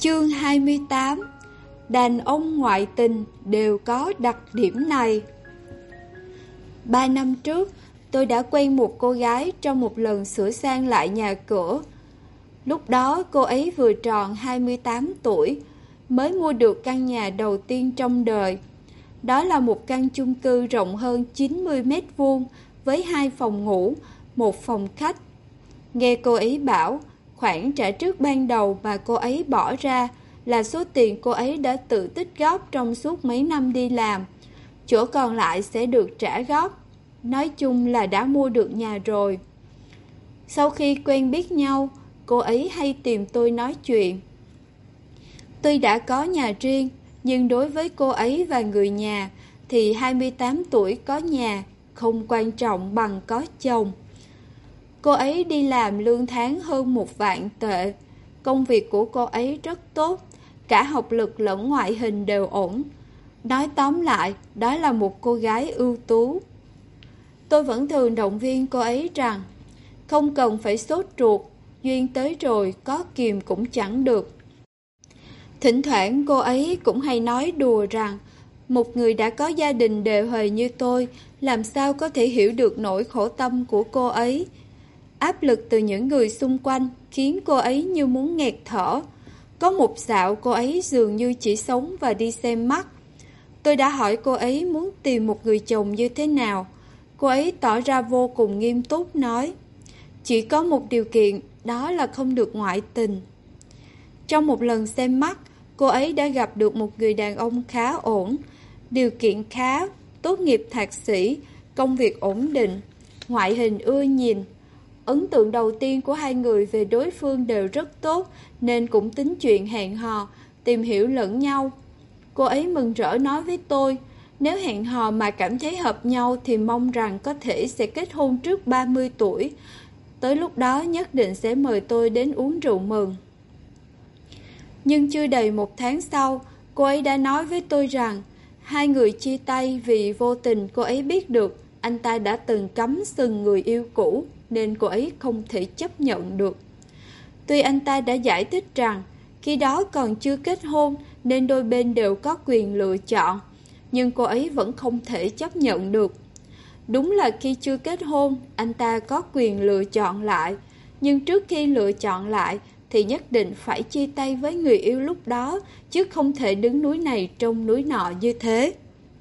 Chương 28. Đàn ông ngoại tình đều có đặc điểm này. 3 năm trước, tôi đã quen một cô gái trong một lần sửa sang lại nhà cửa. Lúc đó cô ấy vừa tròn 28 tuổi, mới mua được căn nhà đầu tiên trong đời. Đó là một căn chung cư rộng hơn 90 mét vuông với 2 phòng ngủ, 1 phòng khách. Nghe cô ấy bảo, khoản trả trước ban đầu mà cô ấy bỏ ra là số tiền cô ấy đã tự tích góp trong suốt mấy năm đi làm. Chỗ còn lại sẽ được trả góp. Nói chung là đã mua được nhà rồi. Sau khi quen biết nhau, cô ấy hay tìm tôi nói chuyện. Tuy đã có nhà riêng, nhưng đối với cô ấy và người nhà thì 28 tuổi có nhà không quan trọng bằng có chồng. Cô ấy đi làm lương tháng hơn 1 vạn tệ. Công việc của cô ấy rất tốt, cả học lực lẫn ngoại hình đều ổn. Nói tóm lại, đó là một cô gái ưu tú. Tôi vẫn thường động viên cô ấy rằng không cần phải sốt ruột, duyên tới rồi có kìm cũng chẳng được. Thỉnh thoảng cô ấy cũng hay nói đùa rằng một người đã có gia đình đều huề như tôi làm sao có thể hiểu được nỗi khổ tâm của cô ấy. Áp lực từ những người xung quanh khiến cô ấy như muốn nghẹt thở. Có một dạo cô ấy dường như chỉ sống và đi xem mắt. Tôi đã hỏi cô ấy muốn tìm một người chồng như thế nào. Cô ấy tỏ ra vô cùng nghiêm túc nói, chỉ có một điều kiện, đó là không được ngoại tình. Trong một lần xem mắt, cô ấy đã gặp được một người đàn ông khá ổn, điều kiện khá, tốt nghiệp thạc sĩ, công việc ổn định, ngoại hình ưa nhìn. Ấn tượng đầu tiên của hai người về đối phương đều rất tốt, nên cũng tính chuyện hẹn hò, tìm hiểu lẫn nhau. Cô ấy mừng rỡ nói với tôi, nếu hẹn hò mà cảm thấy hợp nhau thì mong rằng có thể sẽ kết hôn trước 30 tuổi. Tới lúc đó nhất định sẽ mời tôi đến uống rượu mừng. Nhưng chưa đầy 1 tháng sau, cô ấy đã nói với tôi rằng hai người chia tay vì vô tình cô ấy biết được anh ta đã từng cắm sừng người yêu cũ, nên cô ấy không thể chấp nhận được. Tuy anh ta đã giải thích rằng khi đó còn chưa kết hôn nên đôi bên đều có quyền lựa chọn, nhưng cô ấy vẫn không thể chấp nhận được. Đúng là khi chưa kết hôn, anh ta có quyền lựa chọn lại, nhưng trước khi lựa chọn lại thì nhất định phải chia tay với người yêu lúc đó, chứ không thể đứng núi này trông núi nọ như thế.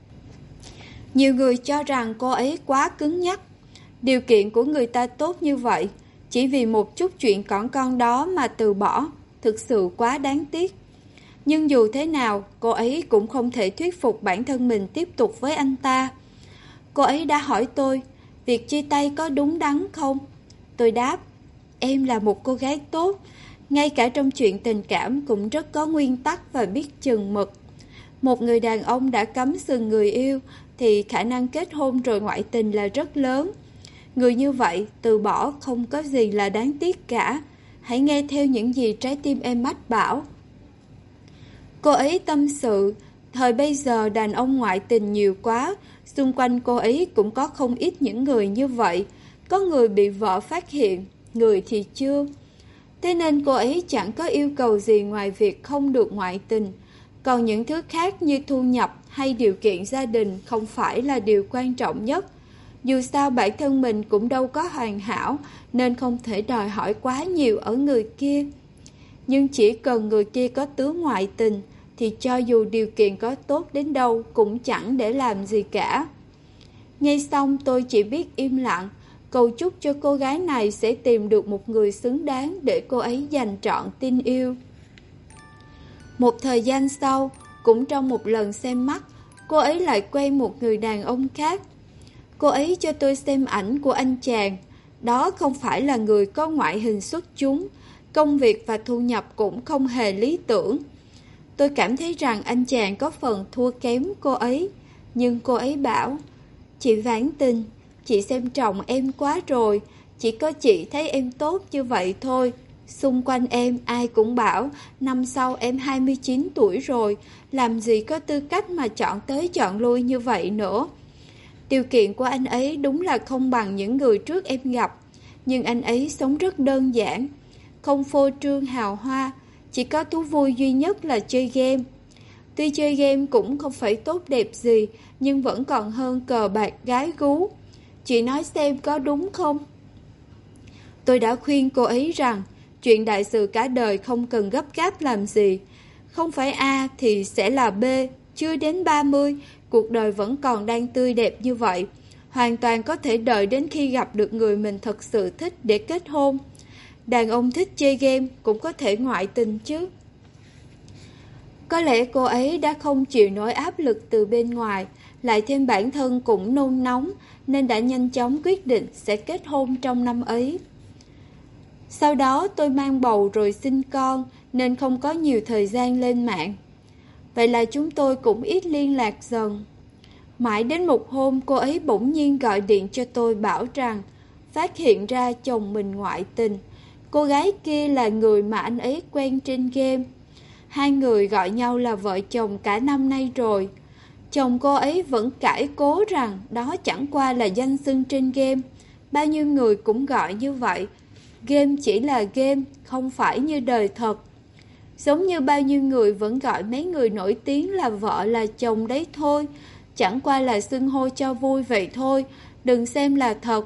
Nhiều người cho rằng cô ấy quá cứng nhắc. Điều kiện của người ta tốt như vậy, chỉ vì một chút chuyện cỏn con đó mà từ bỏ, thực sự quá đáng tiếc. Nhưng dù thế nào, cô ấy cũng không thể thuyết phục bản thân mình tiếp tục với anh ta. Cô ấy đã hỏi tôi, việc chia tay có đúng đắn không? Tôi đáp, em là một cô gái tốt, ngay cả trong chuyện tình cảm cũng rất có nguyên tắc và biết chừng mực. Một người đàn ông đã cắm sừng người yêu thì khả năng kết hôn rồi ngoại tình là rất lớn. Người như vậy từ bỏ không có gì là đáng tiếc cả. Hãy nghe theo những gì trái tim em mách bảo. Cô ấy tâm sự, thời bây giờ đàn ông ngoại tình nhiều quá, xung quanh cô ấy cũng có không ít những người như vậy. Có người bị vợ phát hiện, người thì chưa. Thế nên cô ấy chẳng có yêu cầu gì ngoài việc không được ngoại tình. Còn những thứ khác như thu nhập hay điều kiện gia đình không phải là điều quan trọng nhất. Dù sao bản thân mình cũng đâu có hoàn hảo, nên không thể đòi hỏi quá nhiều ở người kia. Nhưng chỉ cần người kia có tướng ngoại tình, thì cho dù điều kiện có tốt đến đâu cũng chẳng để làm gì cả. Nghe xong tôi chỉ biết im lặng, cầu chúc cho cô gái này sẽ tìm được một người xứng đáng để cô ấy dành trọn tin yêu. Một thời gian sau, cũng trong một lần xem mắt, cô ấy lại quen một người đàn ông khác. Cô ấy cho tôi xem ảnh của anh chàng. Đó không phải là người có ngoại hình xuất chúng, công việc và thu nhập cũng không hề lý tưởng. Tôi cảm thấy rằng anh chàng có phần thua kém cô ấy. Nhưng cô ấy bảo, chị Vãn Tình, chị xem trọng em quá rồi, chỉ có chị thấy em tốt như vậy thôi. Xung quanh em ai cũng bảo năm sau em 29 tuổi rồi, làm gì có tư cách mà chọn tới chọn lui như vậy nữa. Điều kiện của anh ấy đúng là không bằng những người trước em gặp, nhưng anh ấy sống rất đơn giản, không phô trương hào hoa, chỉ có thú vui duy nhất là chơi game. Tuy chơi game cũng không phải tốt đẹp gì, nhưng vẫn còn hơn cờ bạc gái gú. Chị nói xem có đúng không? Tôi đã khuyên cô ấy rằng chuyện đại sự cả đời không cần gấp gáp làm gì. Không phải A thì sẽ là B, chưa đến 30, cuộc đời vẫn còn đang tươi đẹp như vậy. Hoàn toàn có thể đợi đến khi gặp được người mình thật sự thích để kết hôn. Đàn ông thích chơi game cũng có thể ngoại tình chứ. Có lẽ cô ấy đã không chịu nổi áp lực từ bên ngoài, lại thêm bản thân cũng nôn nóng, nên đã nhanh chóng quyết định sẽ kết hôn trong năm ấy. Sau đó tôi mang bầu rồi sinh con, nên không có nhiều thời gian lên mạng. Vậy là chúng tôi cũng ít liên lạc dần. Mãi đến một hôm cô ấy bỗng nhiên gọi điện cho tôi bảo rằng phát hiện ra chồng mình ngoại tình. Cô gái kia là người mà anh ấy quen trên game. Hai người gọi nhau là vợ chồng cả năm nay rồi. Chồng cô ấy vẫn cãi cố rằng đó chẳng qua là danh xưng trên game. Bao nhiêu người cũng gọi như vậy. Game chỉ là game, không phải như đời thật. Giống như bao nhiêu người vẫn gọi mấy người nổi tiếng là vợ là chồng đấy thôi. Chẳng qua là xưng hô cho vui vậy thôi, đừng xem là thật.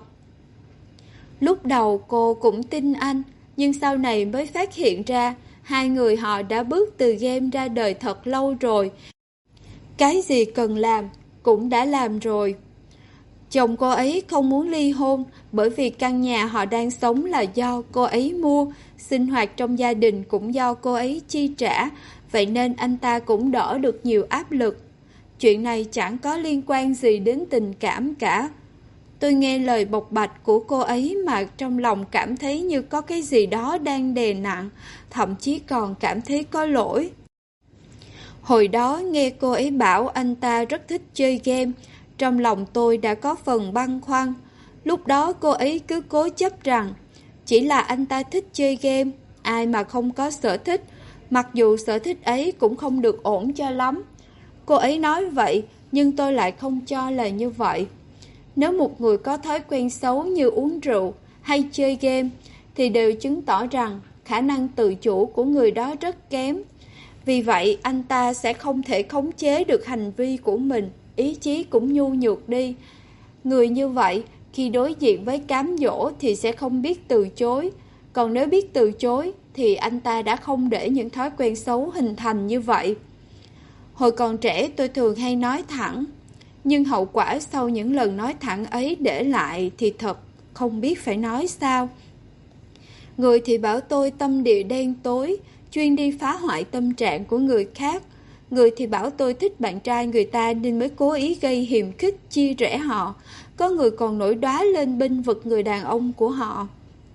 Lúc đầu cô cũng tin anh, nhưng sau này mới phát hiện ra hai người họ đã bước từ game ra đời thật lâu rồi. Cái gì cần làm cũng đã làm rồi. Chồng cô ấy không muốn ly hôn bởi vì căn nhà họ đang sống là do cô ấy mua, sinh hoạt trong gia đình cũng do cô ấy chi trả, vậy nên anh ta cũng đỡ được nhiều áp lực. Chuyện này chẳng có liên quan gì đến tình cảm cả. Tôi nghe lời bộc bạch của cô ấy mà trong lòng cảm thấy như có cái gì đó đang đè nặng, thậm chí còn cảm thấy có lỗi. Hồi đó nghe cô ấy bảo anh ta rất thích chơi game, trong lòng tôi đã có phần băn khoăn. Lúc đó cô ấy cứ cố chấp rằng chỉ là anh ta thích chơi game, ai mà không có sở thích, mặc dù sở thích ấy cũng không được ổn cho lắm. Cô ấy nói vậy, nhưng tôi lại không cho là như vậy. Nếu một người có thói quen xấu như uống rượu hay chơi game, thì đều chứng tỏ rằng khả năng tự chủ của người đó rất kém. Vì vậy, anh ta sẽ không thể khống chế được hành vi của mình, ý chí cũng nhu nhược đi. Người như vậy, khi đối diện với cám dỗ thì sẽ không biết từ chối. Còn nếu biết từ chối, thì anh ta đã không để những thói quen xấu hình thành như vậy. Hồi còn trẻ tôi thường hay nói thẳng, nhưng hậu quả sau những lần nói thẳng ấy để lại thì thật không biết phải nói sao. Người thì bảo tôi tâm địa đen tối, chuyên đi phá hoại tâm trạng của người khác. Người thì bảo tôi thích bạn trai người ta nên mới cố ý gây hiềm khích, chia rẽ họ. Có người còn nổi đoá lên bênh vực người đàn ông của họ.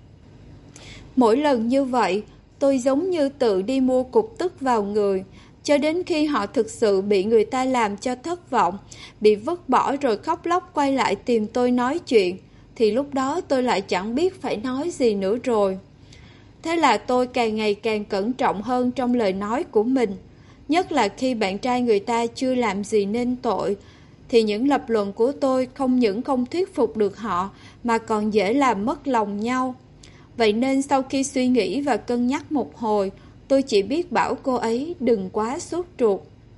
Mỗi lần như vậy, tôi giống như tự đi mua cục tức vào người, cho đến khi họ thực sự bị người ta làm cho thất vọng, bị vứt bỏ rồi khóc lóc quay lại tìm tôi nói chuyện, thì lúc đó tôi lại chẳng biết phải nói gì nữa rồi. Thế là tôi càng ngày càng cẩn trọng hơn trong lời nói của mình, nhất là khi bạn trai người ta chưa làm gì nên tội, thì những lập luận của tôi không những không thuyết phục được họ mà còn dễ làm mất lòng nhau. Vậy nên sau khi suy nghĩ và cân nhắc một hồi, tôi chỉ biết bảo cô ấy đừng quá sốt ruột.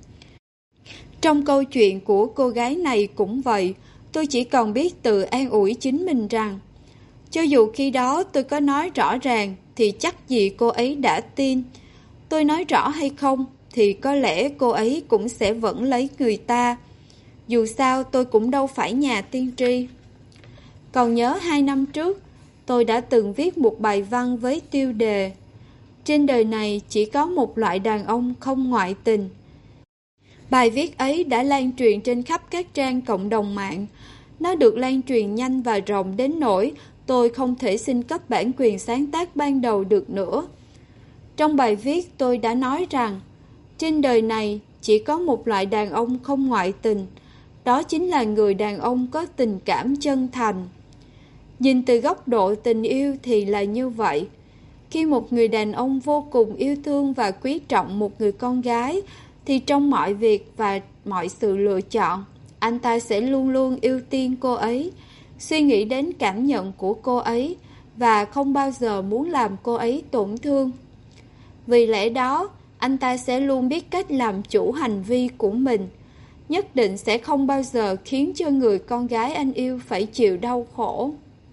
Trong câu chuyện của cô gái này cũng vậy, tôi chỉ còn biết tự an ủi chính mình rằng cho dù khi đó tôi có nói rõ ràng thì chắc gì cô ấy đã tin. Tôi nói rõ hay không thì có lẽ cô ấy cũng sẽ vẫn lấy người ta. Dù sao tôi cũng đâu phải nhà tiên tri. Còn nhớ 2 năm trước, tôi đã từng viết một bài văn với tiêu đề trên đời này chỉ có một loại đàn ông không ngoại tình. Bài viết ấy đã lan truyền trên khắp các trang cộng đồng mạng. Nó được lan truyền nhanh và rộng đến nỗi tôi không thể xin cấp bản quyền sáng tác ban đầu được nữa. Trong bài viết tôi đã nói rằng trên đời này chỉ có một loại đàn ông không ngoại tình. Đó chính là người đàn ông có tình cảm chân thành. Nhìn từ góc độ tình yêu thì là như vậy. Khi một người đàn ông vô cùng yêu thương và quý trọng một người con gái, thì trong mọi việc và mọi sự lựa chọn, anh ta sẽ luôn luôn ưu tiên cô ấy, suy nghĩ đến cảm nhận của cô ấy và không bao giờ muốn làm cô ấy tổn thương. Vì lẽ đó, anh ta sẽ luôn biết cách làm chủ hành vi của mình, nhất định sẽ không bao giờ khiến cho người con gái anh yêu phải chịu đau khổ.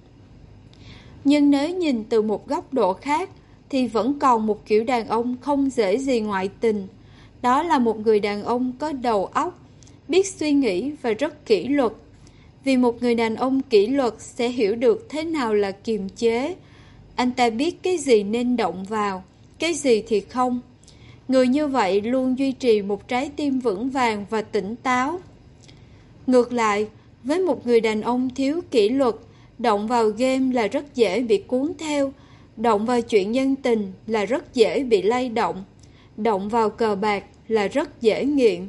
Nhưng nếu nhìn từ một góc độ khác, thì vẫn còn một kiểu đàn ông không dễ gì ngoại tình. Đó là một người đàn ông có đầu óc, biết suy nghĩ và rất kỷ luật. Vì một người đàn ông kỷ luật sẽ hiểu được thế nào là kiềm chế. Anh ta biết cái gì nên động vào, cái gì thì không. Người như vậy luôn duy trì một trái tim vững vàng và tỉnh táo. Ngược lại, với một người đàn ông thiếu kỷ luật, động vào game là rất dễ bị cuốn theo, động vào chuyện nhân tình là rất dễ bị lay động, động vào cờ bạc là rất dễ nghiện.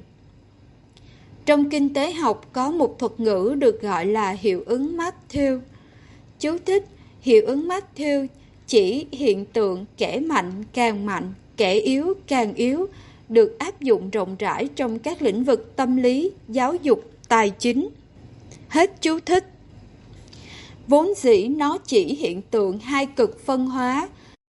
Trong kinh tế học có một thuật ngữ được gọi là hiệu ứng Matthew. Chú thích: hiệu ứng Matthew chỉ hiện tượng kẻ mạnh càng mạnh, kẻ yếu càng yếu, được áp dụng rộng rãi trong các lĩnh vực tâm lý, giáo dục, tài chính. Hết chú thích. Vốn dĩ nó chỉ hiện tượng hai cực phân hóa,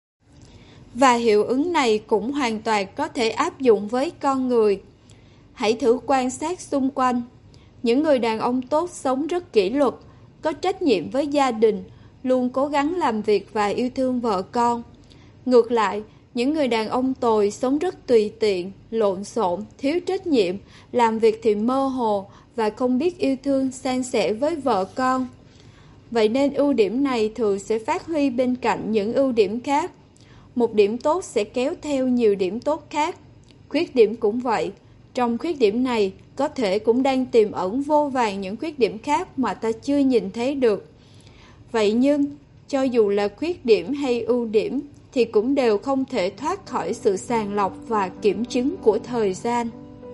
và hiệu ứng này cũng hoàn toàn có thể áp dụng với con người. Hãy thử quan sát xung quanh. Những người đàn ông tốt sống rất kỷ luật, có trách nhiệm với gia đình, luôn cố gắng làm việc và yêu thương vợ con. Ngược lại, những người đàn ông tồi sống rất tùy tiện, lộn xộn, thiếu trách nhiệm, làm việc thì mơ hồ và không biết yêu thương san sẻ với vợ con. Vậy nên ưu điểm này thường sẽ phát huy bên cạnh những ưu điểm khác. Một điểm tốt sẽ kéo theo nhiều điểm tốt khác. Khuyết điểm cũng vậy. Trong khuyết điểm này, có thể cũng đang tiềm ẩn vô vàn những khuyết điểm khác mà ta chưa nhìn thấy được. Vậy nhưng, cho dù là khuyết điểm hay ưu điểm, thì cũng đều không thể thoát khỏi sự sàng lọc và kiểm chứng của thời gian.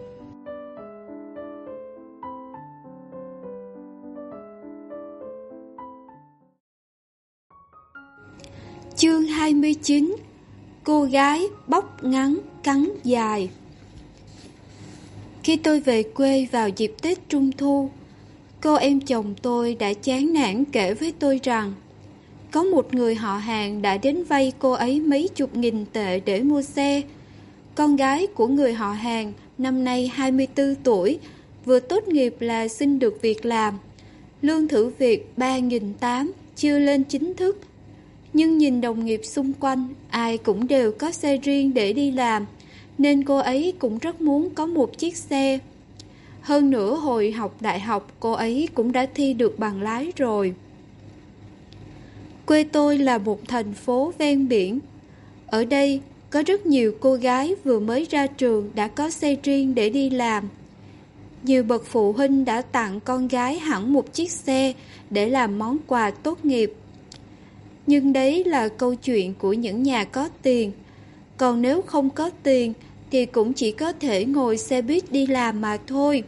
Chương 29. Cô gái bóc ngắn cắn dài. Khi tôi về quê vào dịp Tết Trung Thu, cô em chồng tôi đã chán nản kể với tôi rằng có một người họ hàng đã đến vay cô ấy mấy chục nghìn tệ để mua xe. Con gái của người họ hàng năm nay 24 tuổi, vừa tốt nghiệp là xin được việc làm. Lương thử việc 3.800, chưa lên chính thức. Nhưng nhìn đồng nghiệp xung quanh, ai cũng đều có xe riêng để đi làm, nên cô ấy cũng rất muốn có một chiếc xe. Hơn nữa hồi học đại học cô ấy cũng đã thi được bằng lái rồi. Quê tôi là một thành phố ven biển. Ở đây có rất nhiều cô gái vừa mới ra trường đã có xe riêng để đi làm. Nhiều bậc phụ huynh đã tặng con gái hẳn một chiếc xe để làm món quà tốt nghiệp. Nhưng đấy là câu chuyện của những nhà có tiền. Còn nếu không có tiền thì cũng chỉ có thể ngồi xe buýt đi làm mà thôi.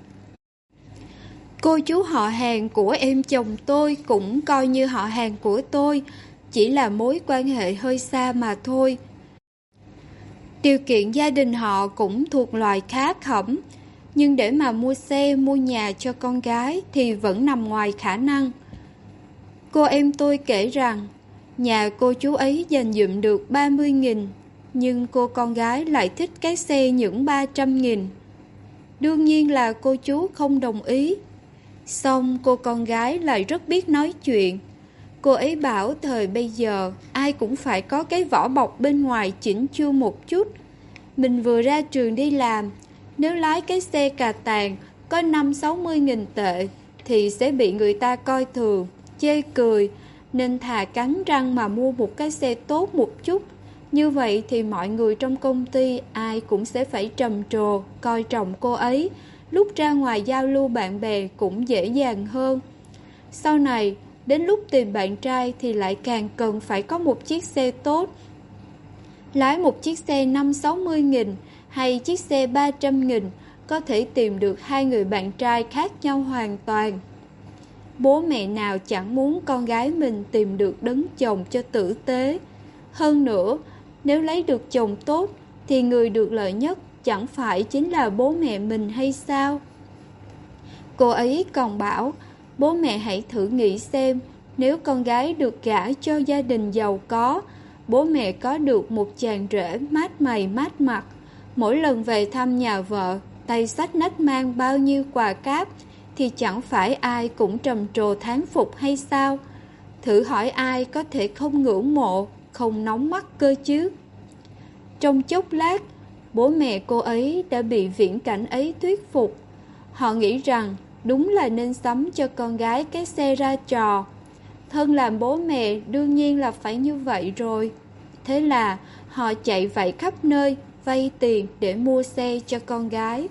Cô chú họ hàng của em chồng tôi cũng coi như họ hàng của tôi, chỉ là mối quan hệ hơi xa mà thôi. Điều kiện gia đình họ cũng thuộc loại khá khẩm, nhưng để mà mua xe, mua nhà cho con gái thì vẫn nằm ngoài khả năng. Cô em tôi kể rằng nhà cô chú ấy dành dụm được 30.000, nhưng cô con gái lại thích cái xe những 300.000. Đương nhiên là cô chú không đồng ý. Xong cô con gái lại rất biết nói chuyện. Cô ấy bảo thời bây giờ ai cũng phải có cái vỏ bọc bên ngoài chỉnh chu một chút. Mình vừa ra trường đi làm, nếu lái cái xe cà tàng có 50-60.000 tệ thì sẽ bị người ta coi thường, chê cười, nên thà cắn răng mà mua một cái xe tốt một chút. Như vậy thì mọi người trong công ty ai cũng sẽ phải trầm trồ, coi trọng cô ấy. Lúc ra ngoài giao lưu bạn bè cũng dễ dàng hơn. Sau này, đến lúc tìm bạn trai thì lại càng cần phải có một chiếc xe tốt. Lái một chiếc xe 50-60.000 hay chiếc xe 300.000 có thể tìm được hai người bạn trai khác nhau hoàn toàn. Bố mẹ nào chẳng muốn con gái mình tìm được đấng chồng cho tử tế. Hơn nữa, nếu lấy được chồng tốt thì người được lợi nhất chẳng phải chính là bố mẹ mình hay sao? Cô ấy còn bảo, bố mẹ hãy thử nghĩ xem, nếu con gái được gả cho gia đình giàu có, bố mẹ có được một chàng rể mát mày mát mặt. Mỗi lần về thăm nhà vợ, tay xách nách mang bao nhiêu quà cáp, thì chẳng phải ai cũng trầm trồ thán phục hay sao? Thử hỏi ai có thể không ngưỡng mộ, không nóng mắt cơ chứ? Trong chốc lát, bố mẹ cô ấy đã bị viễn cảnh ấy thuyết phục. Họ nghĩ rằng đúng là nên sắm cho con gái cái xe ra trò. Thân làm bố mẹ đương nhiên là phải như vậy rồi. Thế là họ chạy vạy khắp nơi, vay tiền để mua xe cho con gái.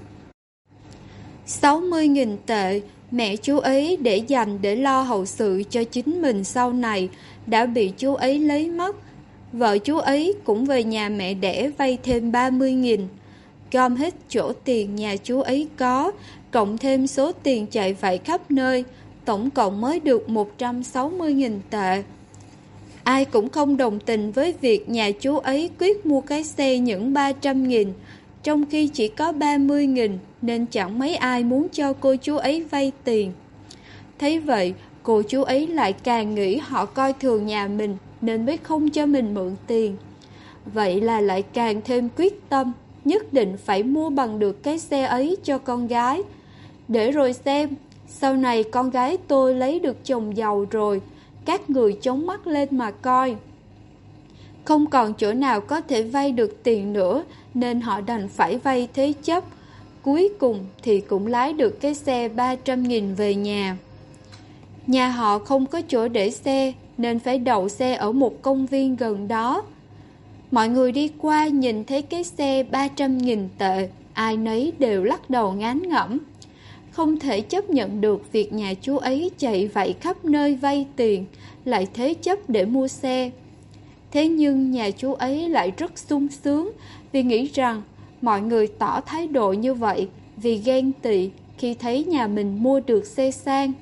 60.000 tệ mẹ chú ấy để dành để lo hậu sự cho chính mình sau này đã bị chú ấy lấy mất. Vợ chú ấy cũng về nhà mẹ đẻ vay thêm 30.000. Gom hết chỗ tiền nhà chú ấy có, cộng thêm số tiền chạy vạy khắp nơi, tổng cộng mới được 160.000 tệ. Ai cũng không đồng tình với việc nhà chú ấy quyết mua cái xe những 300.000, trong khi chỉ có 30.000, nên chẳng mấy ai muốn cho cô chú ấy vay tiền. Thấy vậy, cô chú ấy lại càng nghĩ họ coi thường nhà mình nên mới không cho mình mượn tiền. Vậy là lại càng thêm quyết tâm, nhất định phải mua bằng được cái xe ấy cho con gái. Để rồi xem, sau này con gái tôi lấy được chồng giàu rồi, các người chống mắt lên mà coi. Không còn chỗ nào có thể vay được tiền nữa, nên họ đành phải vay thế chấp. Cuối cùng thì cũng lái được cái xe 300.000 về nhà. Nhà họ không có chỗ để xe, nên phải đậu xe ở một công viên gần đó. Mọi người đi qua nhìn thấy cái xe 300.000 tệ, ai nấy đều lắc đầu ngán ngẩm. Không thể chấp nhận được việc nhà chú ấy chạy vạy khắp nơi vay tiền, lại thế chấp để mua xe. Thế nhưng nhà chú ấy lại rất sung sướng vì nghĩ rằng mọi người tỏ thái độ như vậy vì ghen tị khi thấy nhà mình mua được xe sang.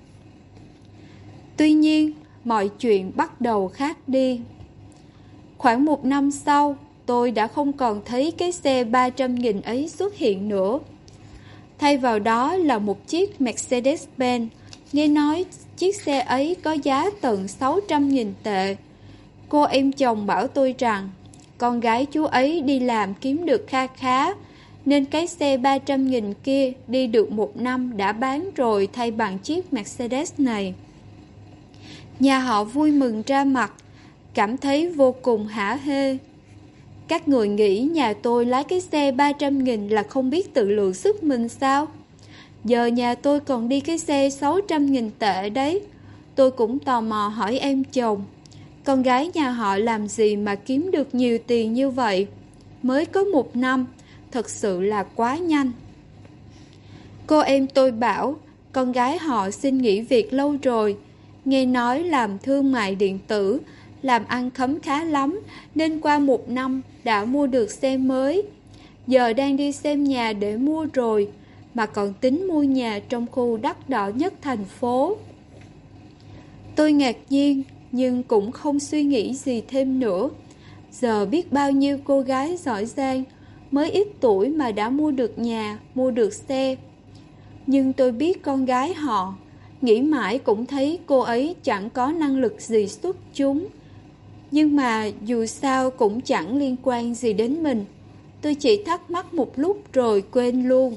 Tuy nhiên, mọi chuyện bắt đầu khác đi. Khoảng 1 năm sau, tôi đã không còn thấy cái xe 300.000 ấy xuất hiện nữa. Thay vào đó là một chiếc Mercedes-Benz. Nghe nói chiếc xe ấy có giá tận 600.000 tệ. Cô em chồng bảo tôi rằng con gái chú ấy đi làm kiếm được kha khá, nên cái xe 300.000 kia đi được 1 năm đã bán rồi thay bằng chiếc Mercedes này. Nhà họ vui mừng ra mặt, cảm thấy vô cùng hả hê. Các người nghĩ nhà tôi lái cái xe 300.000 là không biết tự lượng sức mình sao? Giờ nhà tôi còn đi cái xe 600.000 tệ đấy. Tôi cũng tò mò hỏi em chồng, con gái nhà họ làm gì mà kiếm được nhiều tiền như vậy? Mới có 1 năm, thật sự là quá nhanh. Cô em tôi bảo, con gái họ xin nghỉ việc lâu rồi. Nghe nói làm thương mại điện tử, làm ăn khấm khá lắm, nên qua 1 năm đã mua được xe mới. Giờ đang đi xem nhà để mua rồi, mà còn tính mua nhà trong khu đắt đỏ nhất thành phố. Tôi ngạc nhiên, nhưng cũng không suy nghĩ gì thêm nữa. Giờ biết bao nhiêu cô gái giỏi giang, mới ít tuổi mà đã mua được nhà, mua được xe. Nhưng tôi biết con gái họ, nghĩ mãi cũng thấy cô ấy chẳng có năng lực gì xuất chúng. Nhưng mà dù sao cũng chẳng liên quan gì đến mình. Tôi chỉ thắc mắc một lúc rồi quên luôn.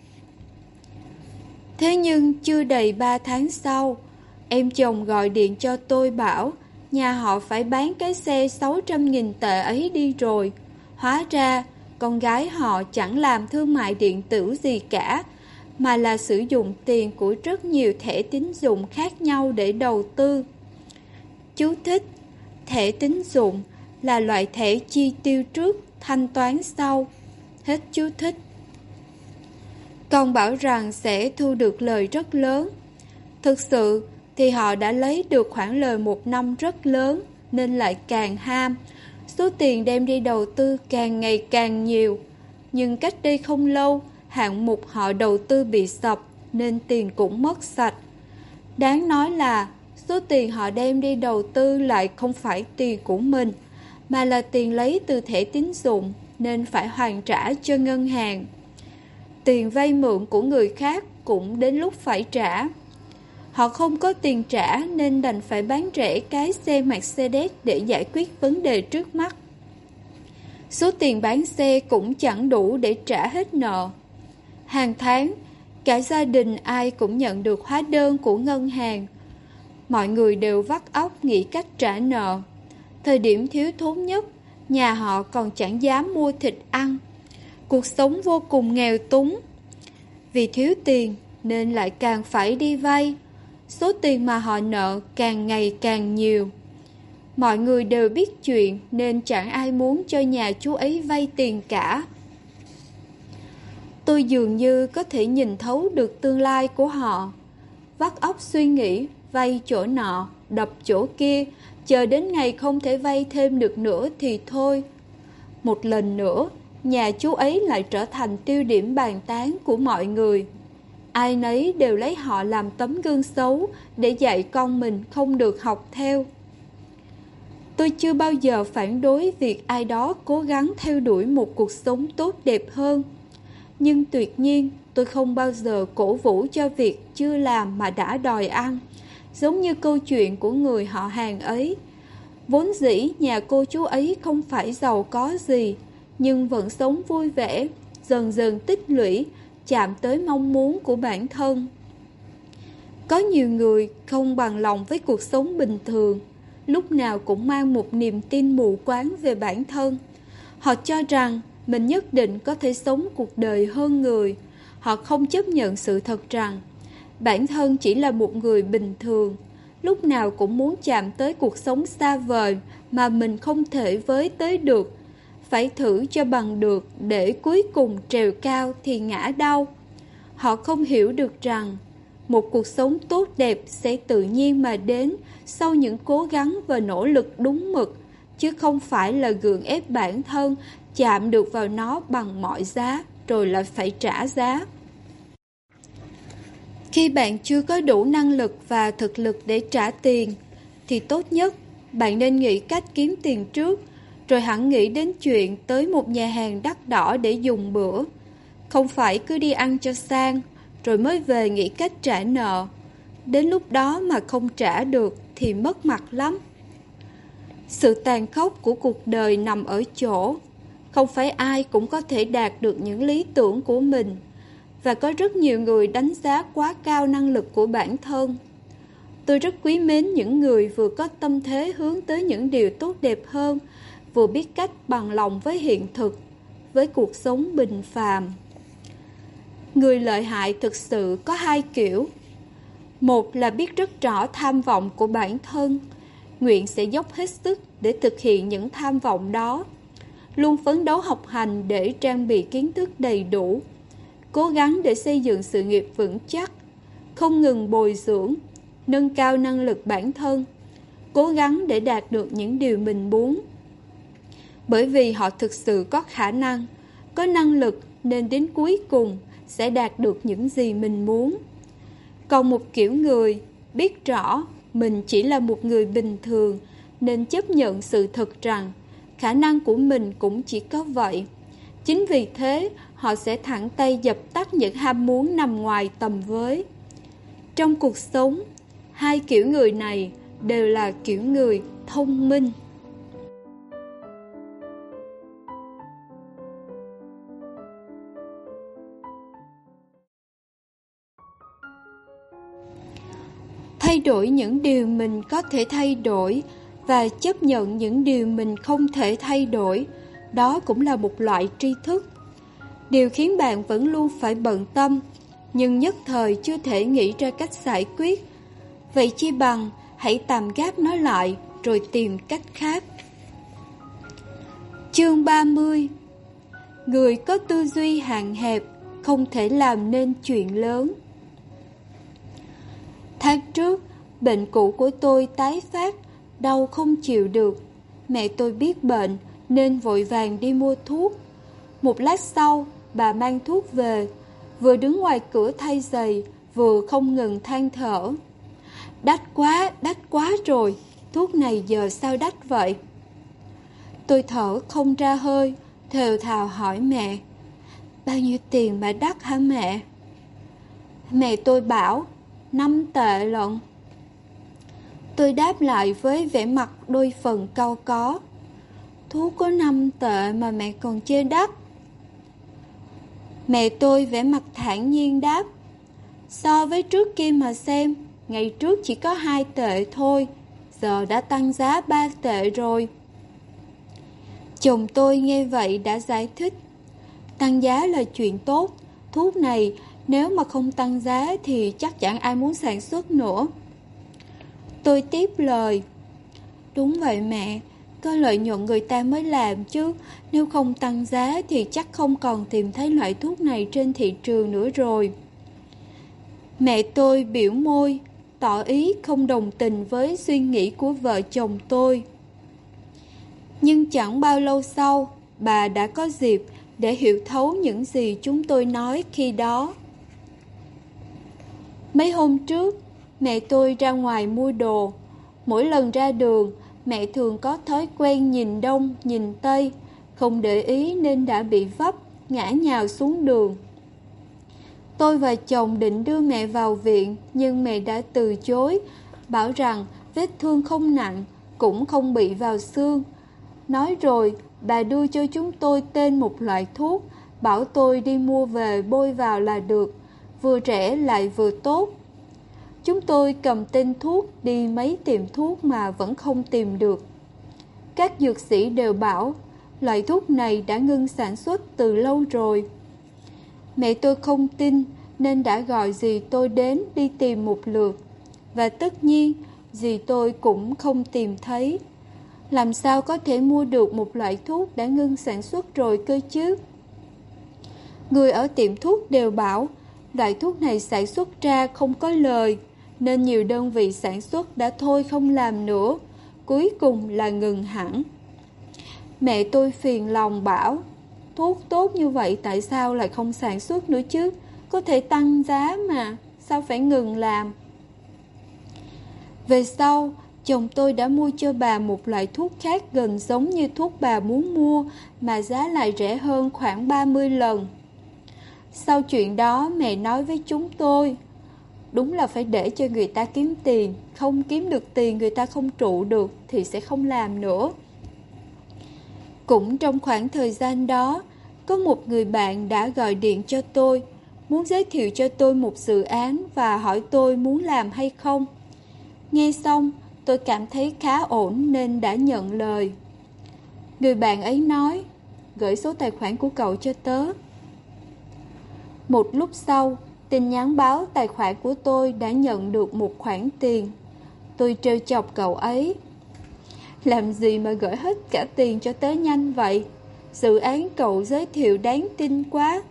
Thế nhưng chưa đầy 3 tháng sau, em chồng gọi điện cho tôi bảo nhà họ phải bán cái xe 600.000 tệ ấy đi rồi. Hóa ra con gái họ chẳng làm thương mại điện tử gì cả, mà là sử dụng tiền của rất nhiều thẻ tín dụng khác nhau để đầu tư. Chú thích: thẻ tín dụng là loại thẻ chi tiêu trước, thanh toán sau. Hết chú thích. Còn bảo rằng sẽ thu được lời rất lớn. Thực sự thì họ đã lấy được khoản lời 1 năm rất lớn, nên lại càng ham. Số tiền đem đi đầu tư càng ngày càng nhiều. Nhưng cách đây không lâu, hạng mục họ đầu tư bị sập, nên tiền cũng mất sạch. Đáng nói là số tiền họ đem đi đầu tư lại không phải tiền của mình, mà là tiền lấy từ thẻ tín dụng, nên phải hoàn trả cho ngân hàng. Tiền vay mượn của người khác cũng đến lúc phải trả. Họ không có tiền trả nên đành phải bán rẻ cái xe Mercedes để giải quyết vấn đề trước mắt. Số tiền bán xe cũng chẳng đủ để trả hết nợ. Hàng tháng, cả gia đình ai cũng nhận được hóa đơn của ngân hàng. Mọi người đều vắt óc nghĩ cách trả nợ. Thời điểm thiếu thốn nhất, nhà họ còn chẳng dám mua thịt ăn. Cuộc sống vô cùng nghèo túng. Vì thiếu tiền nên lại càng phải đi vay. Số tiền mà họ nợ càng ngày càng nhiều. Mọi người đều biết chuyện nên chẳng ai muốn cho nhà chú ấy vay tiền cả. Tôi dường như có thể nhìn thấu được tương lai của họ. Vắt óc suy nghĩ, vay chỗ nọ, đập chỗ kia, chờ đến ngày không thể vay thêm được nữa thì thôi. Một lần nữa, nhà chú ấy lại trở thành tiêu điểm bàn tán của mọi người. Ai nấy đều lấy họ làm tấm gương xấu để dạy con mình không được học theo. Tôi chưa bao giờ phản đối việc ai đó cố gắng theo đuổi một cuộc sống tốt đẹp hơn. Nhưng tuyệt nhiên, tôi không bao giờ cổ vũ cho việc chưa làm mà đã đòi ăn, giống như câu chuyện của người họ hàng ấy. Vốn dĩ nhà cô chú ấy không phải giàu có gì, nhưng vẫn sống vui vẻ, dần dần tích lũy, chạm tới mong muốn của bản thân. Có nhiều người không bằng lòng với cuộc sống bình thường, lúc nào cũng mang một niềm tin mù quáng về bản thân. Họ cho rằng mình nhất định có thể sống cuộc đời hơn người. Họ không chấp nhận sự thật rằng bản thân chỉ là một người bình thường, lúc nào cũng muốn chạm tới cuộc sống xa vời mà mình không thể với tới được. Phải thử cho bằng được để cuối cùng trèo cao thì ngã đau. Họ không hiểu được rằng một cuộc sống tốt đẹp sẽ tự nhiên mà đến sau những cố gắng và nỗ lực đúng mực, chứ không phải là gượng ép bản thân chạm được vào nó bằng mọi giá rồi lại phải trả giá. Khi bạn chưa có đủ năng lực và thực lực để trả tiền, thì tốt nhất bạn nên nghĩ cách kiếm tiền trước, rồi hẳn nghĩ đến chuyện tới một nhà hàng đắt đỏ để dùng bữa. Không phải cứ đi ăn cho sang, rồi mới về nghĩ cách trả nợ. Đến lúc đó mà không trả được thì mất mặt lắm. Sự tàn khốc của cuộc đời nằm ở chỗ, không phải ai cũng có thể đạt được những lý tưởng của mình. Và có rất nhiều người đánh giá quá cao năng lực của bản thân. Tôi rất quý mến những người vừa có tâm thế hướng tới những điều tốt đẹp hơn, vừa biết cách bằng lòng với hiện thực, với cuộc sống bình phàm. Người lợi hại thực sự có hai kiểu. Một là biết rất rõ tham vọng của bản thân, nguyện sẽ dốc hết sức để thực hiện những tham vọng đó, luôn phấn đấu học hành để trang bị kiến thức đầy đủ, cố gắng để xây dựng sự nghiệp vững chắc, không ngừng bồi dưỡng, nâng cao năng lực bản thân, cố gắng để đạt được những điều mình muốn. Bởi vì họ thực sự có khả năng, có năng lực nên đến cuối cùng sẽ đạt được những gì mình muốn. Còn một kiểu người biết rõ mình chỉ là một người bình thường nên chấp nhận sự thật rằng khả năng của mình cũng chỉ có vậy. Chính vì thế họ sẽ thẳng tay dập tắt những ham muốn nằm ngoài tầm với. Trong cuộc sống, hai kiểu người này đều là kiểu người thông minh. Thay đổi những điều mình có thể thay đổi và chấp nhận những điều mình không thể thay đổi, đó cũng là một loại tri thức. Điều khiến bạn vẫn luôn phải bận tâm, nhưng nhất thời chưa thể nghĩ ra cách giải quyết. Vậy chi bằng hãy tạm gác nó lại rồi tìm cách khác. Chương 30. Người có tư duy hạn hẹp không thể làm nên chuyện lớn. Tháng trước, bệnh cũ của tôi tái phát, đau không chịu được. Mẹ tôi biết bệnh nên vội vàng đi mua thuốc. Một lát sau, bà mang thuốc về, vừa đứng ngoài cửa thay giày, vừa không ngừng than thở. Đắt quá rồi, thuốc này giờ sao đắt vậy? Tôi thở không ra hơi, thều thào hỏi mẹ, bao nhiêu tiền mà đắt hả mẹ? Mẹ tôi bảo, 5 tệ lận. Tôi đáp lại với vẻ mặt đôi phần cau có. Thuốc có 5 tệ mà mẹ còn chê đắt. Mẹ tôi vẻ mặt thản nhiên đáp: So với trước kia mà xem, ngày trước chỉ có 2 tệ thôi, giờ đã tăng giá 3 tệ rồi. Chồng tôi nghe vậy đã giải thích: Tăng giá là chuyện tốt, thuốc này nếu mà không tăng giá thì chắc chẳng ai muốn sản xuất nữa. Tôi tiếp lời: Đúng vậy mẹ, có lợi nhuận người ta mới làm chứ, nếu không tăng giá thì chắc không còn tìm thấy loại thuốc này trên thị trường nữa rồi. Mẹ tôi biểu môi, tỏ ý không đồng tình với suy nghĩ của vợ chồng tôi. Nhưng chẳng bao lâu sau, bà đã có dịp để hiểu thấu những gì chúng tôi nói khi đó. Mấy hôm trước, mẹ tôi ra ngoài mua đồ. Mỗi lần ra đường, mẹ thường có thói quen nhìn đông, nhìn tây, không để ý nên đã bị vấp, ngã nhào xuống đường. Tôi và chồng định đưa mẹ vào viện, nhưng mẹ đã từ chối, bảo rằng vết thương không nặng, cũng không bị vào xương. Nói rồi, bà đưa cho chúng tôi tên một loại thuốc, bảo tôi đi mua về bôi vào là được, vừa rẻ lại vừa tốt. Chúng tôi cầm tên thuốc đi mấy tiệm thuốc mà vẫn không tìm được. Các dược sĩ đều bảo loại thuốc này đã ngưng sản xuất từ lâu rồi. Mẹ tôi không tin nên đã gọi dì tôi đến đi tìm một lượt. Và tất nhiên dì tôi cũng không tìm thấy. Làm sao có thể mua được một loại thuốc đã ngưng sản xuất rồi cơ chứ? Người ở tiệm thuốc đều bảo loại thuốc này sản xuất ra không có lời, nên nhiều đơn vị sản xuất đã thôi không làm nữa, cuối cùng là ngừng hẳn. Mẹ tôi phiền lòng bảo, thuốc tốt như vậy tại sao lại không sản xuất nữa chứ? Có thể tăng giá mà, sao phải ngừng làm? Về sau, chồng tôi đã mua cho bà một loại thuốc khác gần giống như thuốc bà muốn mua, mà giá lại rẻ hơn khoảng 30 lần. Sau chuyện đó, mẹ nói với chúng tôi, đúng là phải để cho người ta kiếm tiền, không kiếm được tiền người ta không trụ được thì sẽ không làm nữa. Cũng trong khoảng thời gian đó, có một người bạn đã gọi điện cho tôi, muốn giới thiệu cho tôi một dự án và hỏi tôi muốn làm hay không. Nghe xong, tôi cảm thấy khá ổn nên đã nhận lời. Người bạn ấy nói, gửi số tài khoản của cậu cho tớ. Một lúc sau, tin nhắn báo tài khoản của tôi đã nhận được một khoản tiền. Tôi trêu chọc cậu ấy. Làm gì mà gửi hết cả tiền cho tớ nhanh vậy? Dự án cậu giới thiệu đáng tin quá.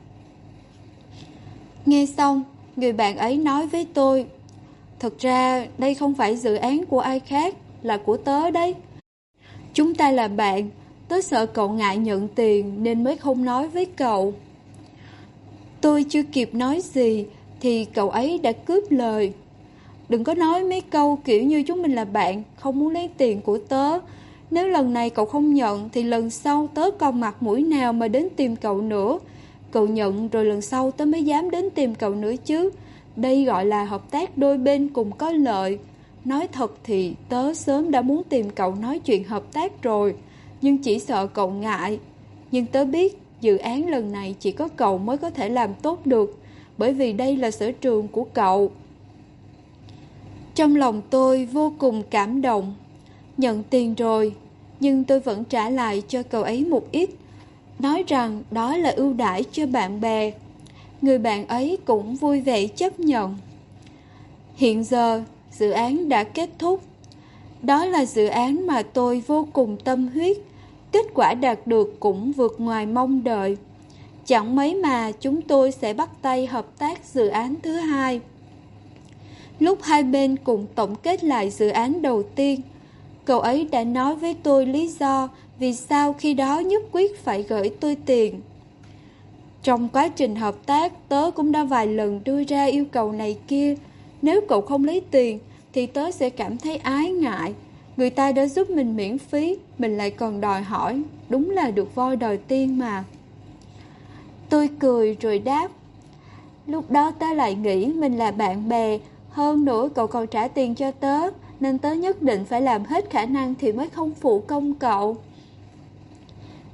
Nghe xong, người bạn ấy nói với tôi, thật ra đây không phải dự án của ai khác, là của tớ đấy. Chúng ta là bạn, tớ sợ cậu ngại nhận tiền nên mới không nói với cậu. Tôi chưa kịp nói gì thì cậu ấy đã cướp lời. Đừng có nói mấy câu kiểu như chúng mình là bạn, không muốn lấy tiền của tớ. Nếu lần này cậu không nhận thì lần sau tớ còn mặt mũi nào mà đến tìm cậu nữa. Cậu nhận rồi lần sau tớ mới dám đến tìm cậu nữa chứ. Đây gọi là hợp tác đôi bên cùng có lợi. Nói thật thì tớ sớm đã muốn tìm cậu nói chuyện hợp tác rồi, nhưng chỉ sợ cậu ngại. Nhưng tớ biết dự án lần này chỉ có cậu mới có thể làm tốt được, bởi vì đây là sở trường của cậu. Trong lòng tôi vô cùng cảm động. Nhận tiền rồi, nhưng tôi vẫn trả lại cho cậu ấy một ít, nói rằng đó là ưu đãi cho bạn bè. Người bạn ấy cũng vui vẻ chấp nhận. Hiện giờ, dự án đã kết thúc. Đó là dự án mà tôi vô cùng tâm huyết. Kết quả đạt được cũng vượt ngoài mong đợi. Chẳng mấy mà chúng tôi sẽ bắt tay hợp tác dự án thứ hai. Lúc hai bên cùng tổng kết lại dự án đầu tiên, cậu ấy đã nói với tôi lý do vì sao khi đó nhất quyết phải gửi tôi tiền. Trong quá trình hợp tác, tớ cũng đã vài lần đưa ra yêu cầu này kia. Nếu cậu không lấy tiền thì tớ sẽ cảm thấy ái ngại. Người ta đã giúp mình miễn phí, mình lại còn đòi hỏi. Đúng là được voi đòi tiên mà. Tôi cười rồi đáp, lúc đó tớ lại nghĩ mình là bạn bè. Hơn nữa cậu còn trả tiền cho tớ, nên tớ nhất định phải làm hết khả năng thì mới không phụ công cậu.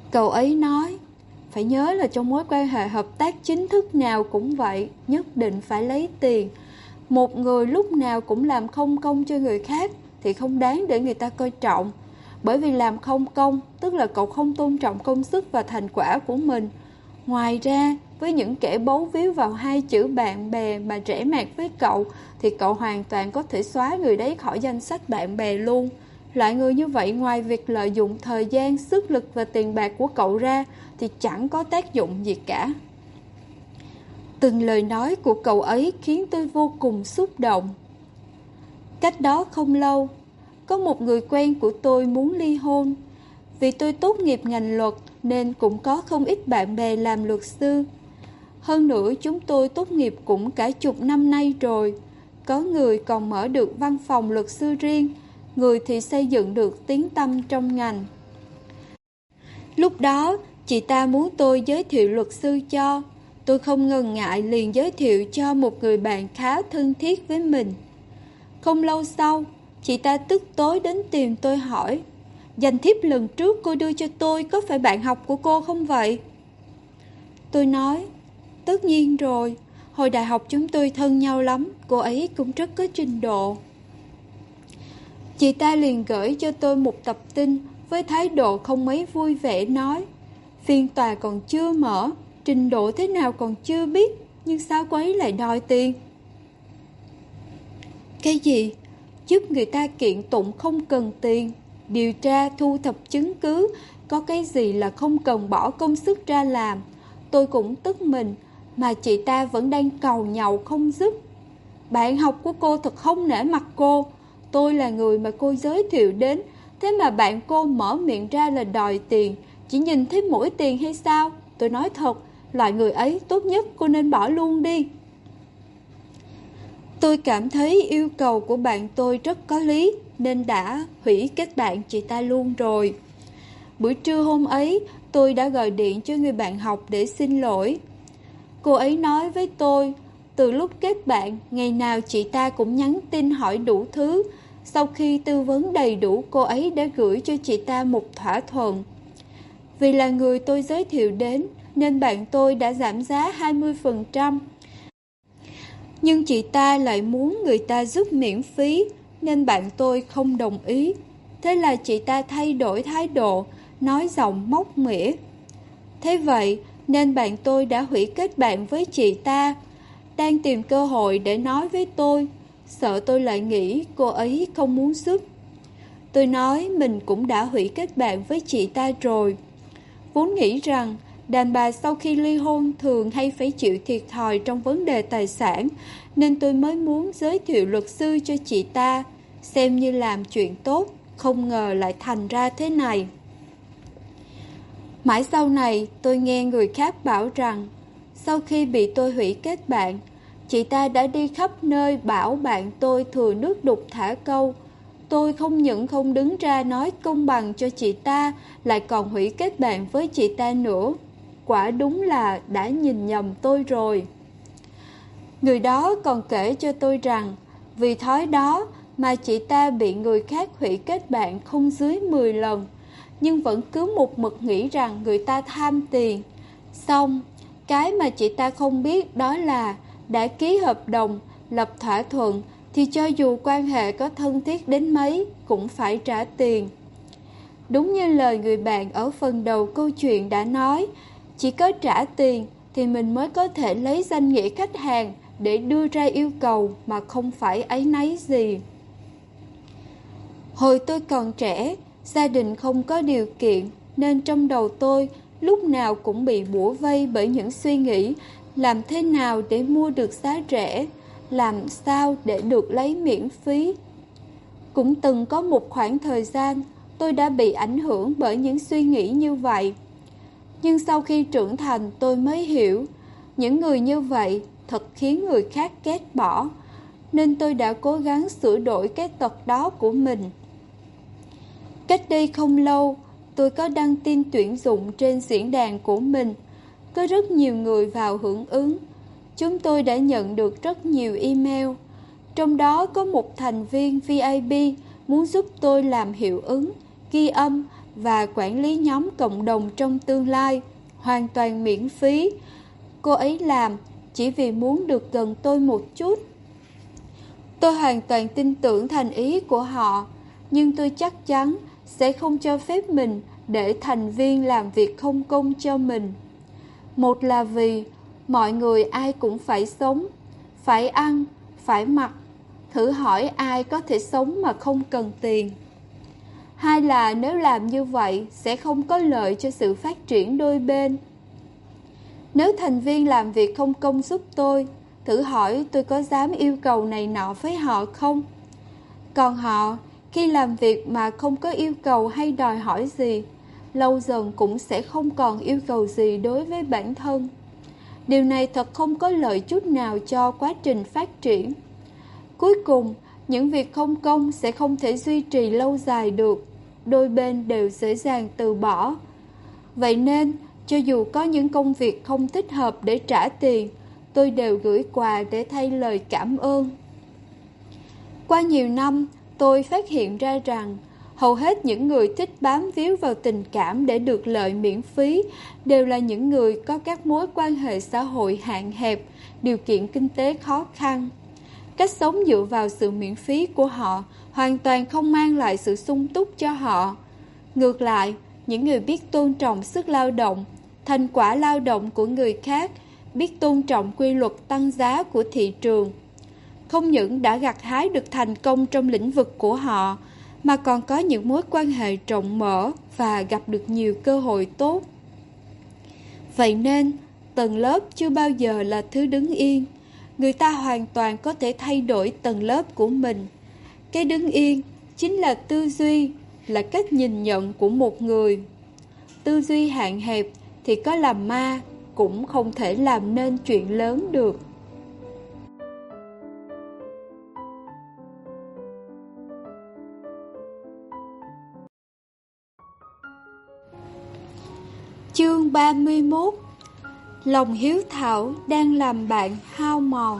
Cậu ấy nói, phải nhớ là trong mối quan hệ hợp tác chính thức nào cũng vậy, nhất định phải lấy tiền. Một người lúc nào cũng làm không công cho người khác thì không đáng để người ta coi trọng. Bởi vì làm không công, tức là cậu không tôn trọng công sức và thành quả của mình. Ngoài ra, với những kẻ bấu víu vào hai chữ bạn bè mà rẻ mạt với cậu, thì cậu hoàn toàn có thể xóa người đấy khỏi danh sách bạn bè luôn. Loại người như vậy ngoài việc lợi dụng thời gian, sức lực và tiền bạc của cậu ra thì chẳng có tác dụng gì cả. Từng lời nói của cậu ấy khiến tôi vô cùng xúc động. Cách đó không lâu, có một người quen của tôi muốn ly hôn. Vì tôi tốt nghiệp ngành luật nên cũng có không ít bạn bè làm luật sư. Hơn nữa chúng tôi tốt nghiệp cũng cả chục năm nay rồi. Có người còn mở được văn phòng luật sư riêng, người thì xây dựng được tiếng tăm trong ngành. Lúc đó, chị ta muốn tôi giới thiệu luật sư cho. Tôi không ngần ngại liền giới thiệu cho một người bạn khá thân thiết với mình. Không lâu sau, chị ta tức tối đến tìm tôi hỏi, danh thiếp lần trước cô đưa cho tôi có phải bạn học của cô không vậy? Tôi nói, tất nhiên rồi, hồi đại học chúng tôi thân nhau lắm, cô ấy cũng rất có trình độ. Chị ta liền gửi cho tôi một tập tin với thái độ không mấy vui vẻ nói, phiên tòa còn chưa mở, trình độ thế nào còn chưa biết, nhưng sao cô ấy lại đòi tiền? Cái gì? Giúp người ta kiện tụng không cần tiền, điều tra thu thập chứng cứ, có cái gì là không cần bỏ công sức ra làm? Tôi cũng tức mình, mà chị ta vẫn đang càu nhàu không dứt. Bạn học của cô thật không nể mặt cô, tôi là người mà cô giới thiệu đến, thế mà bạn cô mở miệng ra là đòi tiền, chỉ nhìn thấy mỗi tiền hay sao? Tôi nói thật, loại người ấy tốt nhất cô nên bỏ luôn đi. Tôi cảm thấy yêu cầu của bạn tôi rất có lý, nên đã hủy kết bạn chị ta luôn rồi. Buổi trưa hôm ấy, tôi đã gọi điện cho người bạn học để xin lỗi. Cô ấy nói với tôi, từ lúc kết bạn, ngày nào chị ta cũng nhắn tin hỏi đủ thứ. Sau khi tư vấn đầy đủ, cô ấy đã gửi cho chị ta một thỏa thuận. Vì là người tôi giới thiệu đến, nên bạn tôi đã giảm giá 20%. Nhưng chị ta lại muốn người ta giúp miễn phí, nên bạn tôi không đồng ý. Thế là chị ta thay đổi thái độ, nói giọng móc mỉa. Thế vậy nên bạn tôi đã hủy kết bạn với chị ta, đang tìm cơ hội để nói với tôi, sợ tôi lại nghĩ cô ấy không muốn giúp. Tôi nói mình cũng đã hủy kết bạn với chị ta rồi. Vốn nghĩ rằng đàn bà sau khi ly hôn thường hay phải chịu thiệt thòi trong vấn đề tài sản, nên tôi mới muốn giới thiệu luật sư cho chị ta, xem như làm chuyện tốt, không ngờ lại thành ra thế này. Mãi sau này tôi nghe người khác bảo rằng, sau khi bị tôi hủy kết bạn, chị ta đã đi khắp nơi bảo bạn tôi thừa nước đục thả câu. Tôi không những không đứng ra nói công bằng cho chị ta, lại còn hủy kết bạn với chị ta nữa. Quả đúng là đã nhìn nhầm tôi rồi. Người đó còn kể cho tôi rằng, vì thói đó mà chị ta bị người khác hủy kết bạn không dưới 10 lần, nhưng vẫn cứ một mực nghĩ rằng người ta tham tiền. Xong, cái mà chị ta không biết đó là đã ký hợp đồng, lập thỏa thuận, thì cho dù quan hệ có thân thiết đến mấy cũng phải trả tiền. Đúng như lời người bạn ở phần đầu câu chuyện đã nói, chỉ có trả tiền thì mình mới có thể lấy danh nghĩa khách hàng để đưa ra yêu cầu mà không phải áy náy gì. Hồi tôi còn trẻ, gia đình không có điều kiện, nên trong đầu tôi lúc nào cũng bị bủa vây bởi những suy nghĩ làm thế nào để mua được giá rẻ, làm sao để được lấy miễn phí. Cũng từng có một khoảng thời gian tôi đã bị ảnh hưởng bởi những suy nghĩ như vậy. Nhưng sau khi trưởng thành tôi mới hiểu, những người như vậy thật khiến người khác ghét bỏ, nên tôi đã cố gắng sửa đổi cái tật đó của mình. Cách đây không lâu, tôi có đăng tin tuyển dụng trên diễn đàn của mình. Có rất nhiều người vào hưởng ứng. Chúng tôi đã nhận được rất nhiều email. Trong đó có một thành viên VIP muốn giúp tôi làm hiệu ứng, ghi âm, và quản lý nhóm cộng đồng trong tương lai, hoàn toàn miễn phí. Cô ấy làm chỉ vì muốn được gần tôi một chút. Tôi hoàn toàn tin tưởng thành ý của họ, nhưng tôi chắc chắn sẽ không cho phép mình để thành viên làm việc không công cho mình. Một là vì mọi người ai cũng phải sống, phải ăn, phải mặc. Thử hỏi ai có thể sống mà không cần tiền. Hai là nếu làm như vậy sẽ không có lợi cho sự phát triển đôi bên. Nếu thành viên làm việc không công giúp tôi, thử hỏi tôi có dám yêu cầu này nọ với họ không? Còn họ, khi làm việc mà không có yêu cầu hay đòi hỏi gì, lâu dần cũng sẽ không còn yêu cầu gì đối với bản thân. Điều này thật không có lợi chút nào cho quá trình phát triển. Cuối cùng, những việc không công sẽ không thể duy trì lâu dài được, đôi bên đều dễ dàng từ bỏ. Vậy nên, cho dù có những công việc không thích hợp để trả tiền, tôi đều gửi quà để thay lời cảm ơn. Qua nhiều năm, tôi phát hiện ra rằng hầu hết những người thích bám víu vào tình cảm để được lợi miễn phí đều là những người có các mối quan hệ xã hội hạn hẹp, điều kiện kinh tế khó khăn. Cách sống dựa vào sự miễn phí của họ hoàn toàn không mang lại sự sung túc cho họ. Ngược lại, những người biết tôn trọng sức lao động, thành quả lao động của người khác, biết tôn trọng quy luật tăng giá của thị trường, không những đã gặt hái được thành công trong lĩnh vực của họ, mà còn có những mối quan hệ rộng mở và gặp được nhiều cơ hội tốt. Vậy nên, tầng lớp chưa bao giờ là thứ đứng yên. Người ta hoàn toàn có thể thay đổi tầng lớp của mình. Cái đứng yên chính là tư duy, là cách nhìn nhận của một người. Tư duy hạn hẹp thì có làm ma cũng không thể làm nên chuyện lớn được. Chương 31. Lòng hiếu thảo đang làm bạn hao mòn.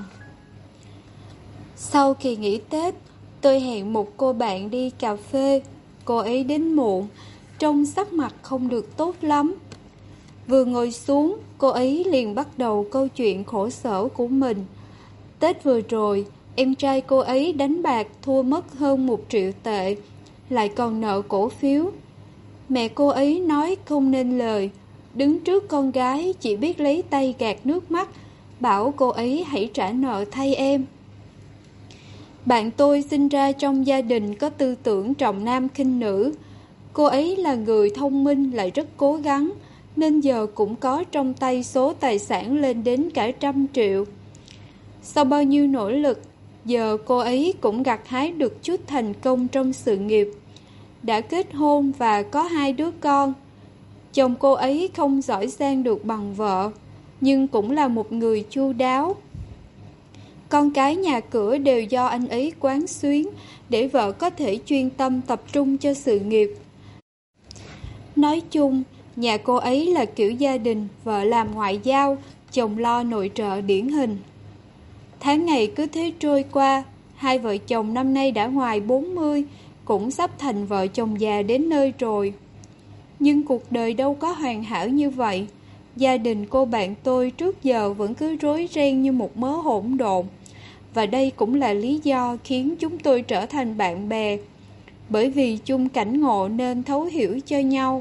Sau kỳ nghỉ Tết, tôi hẹn một cô bạn đi cà phê. Cô ấy đến muộn, trông sắc mặt không được tốt lắm. Vừa ngồi xuống, cô ấy liền bắt đầu câu chuyện khổ sở của mình. Tết vừa rồi, em trai cô ấy đánh bạc thua mất hơn 1 triệu tệ, lại còn nợ cổ phiếu. Mẹ cô ấy nói không nên lời, đứng trước con gái chỉ biết lấy tay gạt nước mắt, bảo cô ấy hãy trả nợ thay em. Bạn tôi sinh ra trong gia đình có tư tưởng trọng nam khinh nữ. Cô ấy là người thông minh lại rất cố gắng, nên giờ cũng có trong tay số tài sản lên đến cả 100 triệu. Sau bao nhiêu nỗ lực, giờ cô ấy cũng gặt hái được chút thành công trong sự nghiệp. Đã kết hôn và có 2 đứa con. Chồng cô ấy không giỏi giang được bằng vợ, nhưng cũng là một người chu đáo. Con cái nhà cửa đều do anh ấy quán xuyến, để vợ có thể chuyên tâm tập trung cho sự nghiệp. Nói chung, nhà cô ấy là kiểu gia đình vợ làm ngoại giao, chồng lo nội trợ điển hình. Tháng ngày cứ thế trôi qua, hai vợ chồng năm nay đã ngoài 40, cũng sắp thành vợ chồng già đến nơi rồi. Nhưng cuộc đời đâu có hoàn hảo như vậy. Gia đình cô bạn tôi trước giờ vẫn cứ rối ren như một mớ hỗn độn. Và đây cũng là lý do khiến chúng tôi trở thành bạn bè. Bởi vì chung cảnh ngộ nên thấu hiểu cho nhau.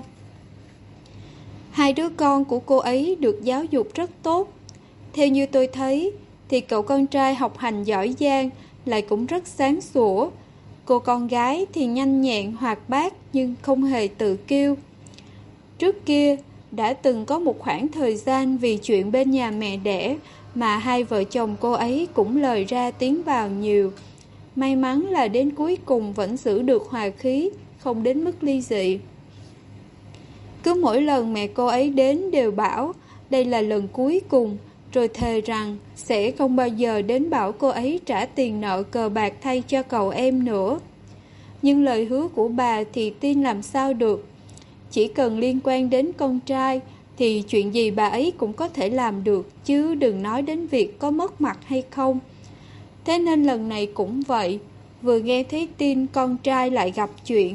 2 đứa con của cô ấy được giáo dục rất tốt. Theo như tôi thấy, thì cậu con trai học hành giỏi giang, lại cũng rất sáng sủa. Cô con gái thì nhanh nhẹn hoạt bát nhưng không hề tự kiêu. Trước kia, đã từng có một khoảng thời gian vì chuyện bên nhà mẹ đẻ mà hai vợ chồng cô ấy cũng lời ra tiếng vào nhiều. May mắn là đến cuối cùng vẫn giữ được hòa khí, không đến mức ly dị. Cứ mỗi lần mẹ cô ấy đến đều bảo đây là lần cuối cùng, rồi thề rằng sẽ không bao giờ đến bảo cô ấy trả tiền nợ cờ bạc thay cho cậu em nữa. Nhưng lời hứa của bà thì tin làm sao được. Chỉ cần liên quan đến con trai thì chuyện gì bà ấy cũng có thể làm được, chứ đừng nói đến việc có mất mặt hay không. Thế nên lần này cũng vậy, vừa nghe thấy tin con trai lại gặp chuyện,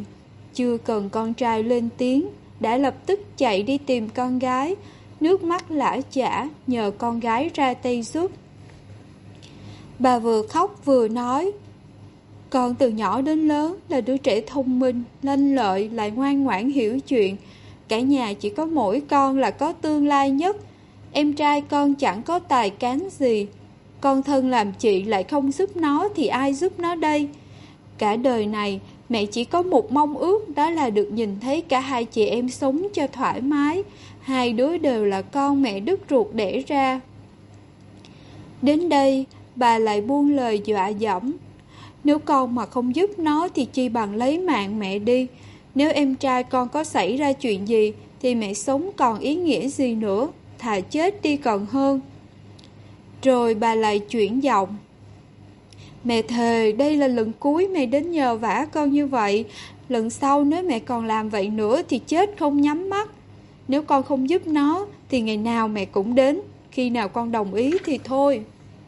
Chưa cần con trai lên tiếng, đã lập tức chạy đi tìm con gái, nước mắt lã chã nhờ con gái ra tay giúp. Bà vừa khóc vừa nói, con từ nhỏ đến lớn là đứa trẻ thông minh, lanh lợi, lại ngoan ngoãn hiểu chuyện. Cả nhà chỉ có mỗi con là có tương lai nhất. Em trai con chẳng có tài cán gì. Con thân làm chị lại không giúp nó thì ai giúp nó đây? Cả đời này mẹ chỉ có một mong ước, đó là được nhìn thấy cả hai chị em sống cho thoải mái. Hai đứa đều là con mẹ đứt ruột đẻ ra. Đến đây bà lại buông lời dọa dẫm. Nếu con mà không giúp nó thì chi bằng lấy mạng mẹ đi. Nếu em trai con có xảy ra chuyện gì thì mẹ sống còn ý nghĩa gì nữa, thà chết đi còn hơn. Rồi bà lại chuyển giọng. Mẹ thề đây là lần cuối mẹ đến nhờ vả con như vậy. Lần sau nếu mẹ còn làm vậy nữa thì chết không nhắm mắt. Nếu con không giúp nó thì ngày nào mẹ cũng đến. Khi nào con đồng ý thì thôi.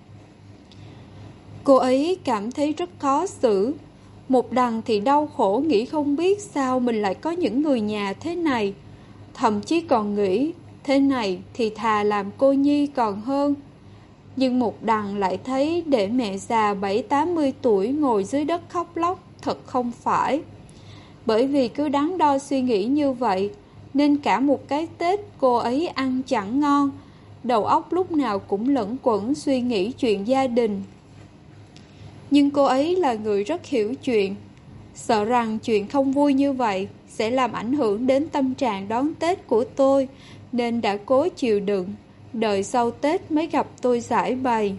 Cô ấy cảm thấy rất khó xử. Một đằng thì đau khổ nghĩ không biết sao mình lại có những người nhà thế này. Thậm chí còn nghĩ thế này thì thà làm cô nhi còn hơn. Nhưng một đằng lại thấy để mẹ già 70-80 tuổi ngồi dưới đất khóc lóc thật không phải. Bởi vì cứ đắn đo suy nghĩ như vậy nên cả một cái Tết cô ấy ăn chẳng ngon. Đầu óc lúc nào cũng lẫn quẩn suy nghĩ chuyện gia đình. Nhưng cô ấy là người rất hiểu chuyện, sợ rằng chuyện không vui như vậy sẽ làm ảnh hưởng đến tâm trạng đón Tết của tôi, nên đã cố chịu đựng, đợi sau Tết mới gặp tôi giải bày.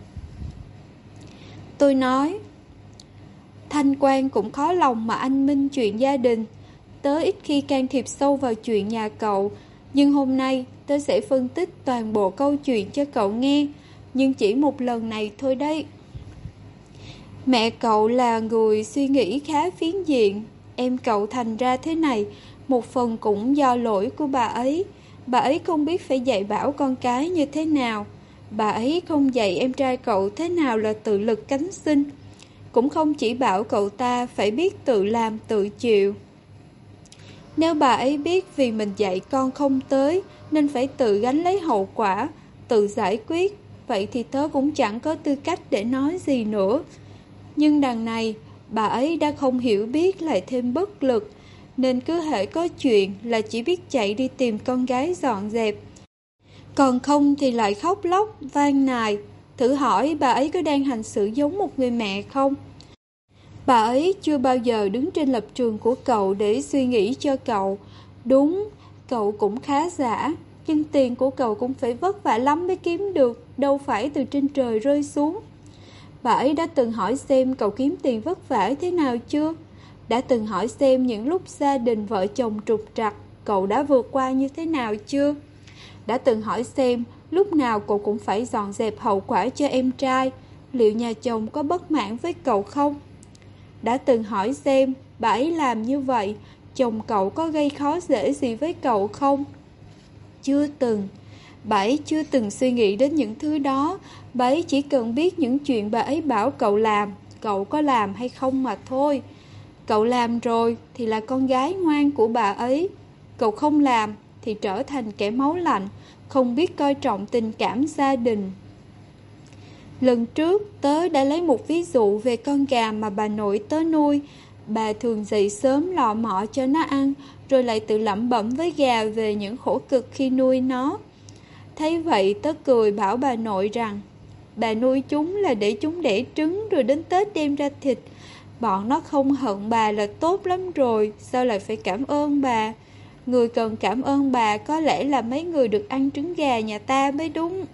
Tôi nói, Thanh Quang cũng khó lòng mà anh minh chuyện gia đình. Tớ ít khi can thiệp sâu vào chuyện nhà cậu, nhưng hôm nay tớ sẽ phân tích toàn bộ câu chuyện cho cậu nghe, nhưng chỉ một lần này thôi đấy. Mẹ cậu là người suy nghĩ khá phiến diện. Em cậu thành ra thế này, một phần cũng do lỗi của bà ấy. Bà ấy không biết phải dạy bảo con cái như thế nào. Bà ấy không dạy em trai cậu thế nào là tự lực cánh sinh. Cũng không chỉ bảo cậu ta phải biết tự làm tự chịu. Nếu bà ấy biết vì mình dạy con không tới nên phải tự gánh lấy hậu quả, tự giải quyết, vậy thì tớ cũng chẳng có tư cách để nói gì nữa. Nhưng đằng này, bà ấy đã không hiểu biết lại thêm bất lực, nên cứ hễ có chuyện là chỉ biết chạy đi tìm con gái dọn dẹp. Còn không thì lại khóc lóc, van nài. Thử hỏi bà ấy có đang hành xử giống một người mẹ không? Bà ấy chưa bao giờ đứng trên lập trường của cậu để suy nghĩ cho cậu. Đúng, cậu cũng khá giả, nhưng tiền của cậu cũng phải vất vả lắm mới kiếm được, đâu phải từ trên trời rơi xuống. Bà ấy đã từng hỏi xem cậu kiếm tiền vất vả thế nào chưa? Đã từng hỏi xem những lúc gia đình vợ chồng trục trặc, cậu đã vượt qua như thế nào chưa? Đã từng hỏi xem lúc nào cậu cũng phải dọn dẹp hậu quả cho em trai, liệu nhà chồng có bất mãn với cậu không? Đã từng hỏi xem bà ấy làm như vậy, chồng cậu có gây khó dễ gì với cậu không? Chưa từng. Bà ấy chưa từng suy nghĩ đến những thứ đó. Bà ấy chỉ cần biết những chuyện bà ấy bảo cậu làm, cậu có làm hay không mà thôi. Cậu làm rồi thì là con gái ngoan của bà ấy. Cậu không làm thì trở thành kẻ máu lạnh, không biết coi trọng tình cảm gia đình. Lần trước tớ đã lấy một ví dụ về con gà mà bà nội tớ nuôi. Bà thường dậy sớm lọ mọ cho nó ăn, rồi lại tự lẩm bẩm với gà về những khổ cực khi nuôi nó. Thấy vậy tớ cười bảo bà nội rằng bà nuôi chúng là để chúng đẻ trứng rồi đến Tết đem ra thịt. Bọn nó không hận bà là tốt lắm rồi, sao lại phải cảm ơn bà? Người cần cảm ơn bà có lẽ là mấy người được ăn trứng gà nhà ta mới đúng.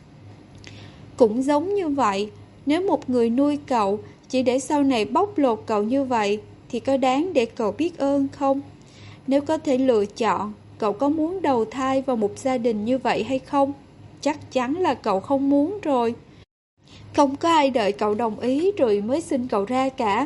Cũng giống như vậy, nếu một người nuôi cậu chỉ để sau này bóc lột cậu như vậy thì có đáng để cậu biết ơn không? Nếu có thể lựa chọn, cậu có muốn đầu thai vào một gia đình như vậy hay không? Chắc chắn là cậu không muốn rồi. Không có ai đợi cậu đồng ý rồi mới xin cậu ra cả.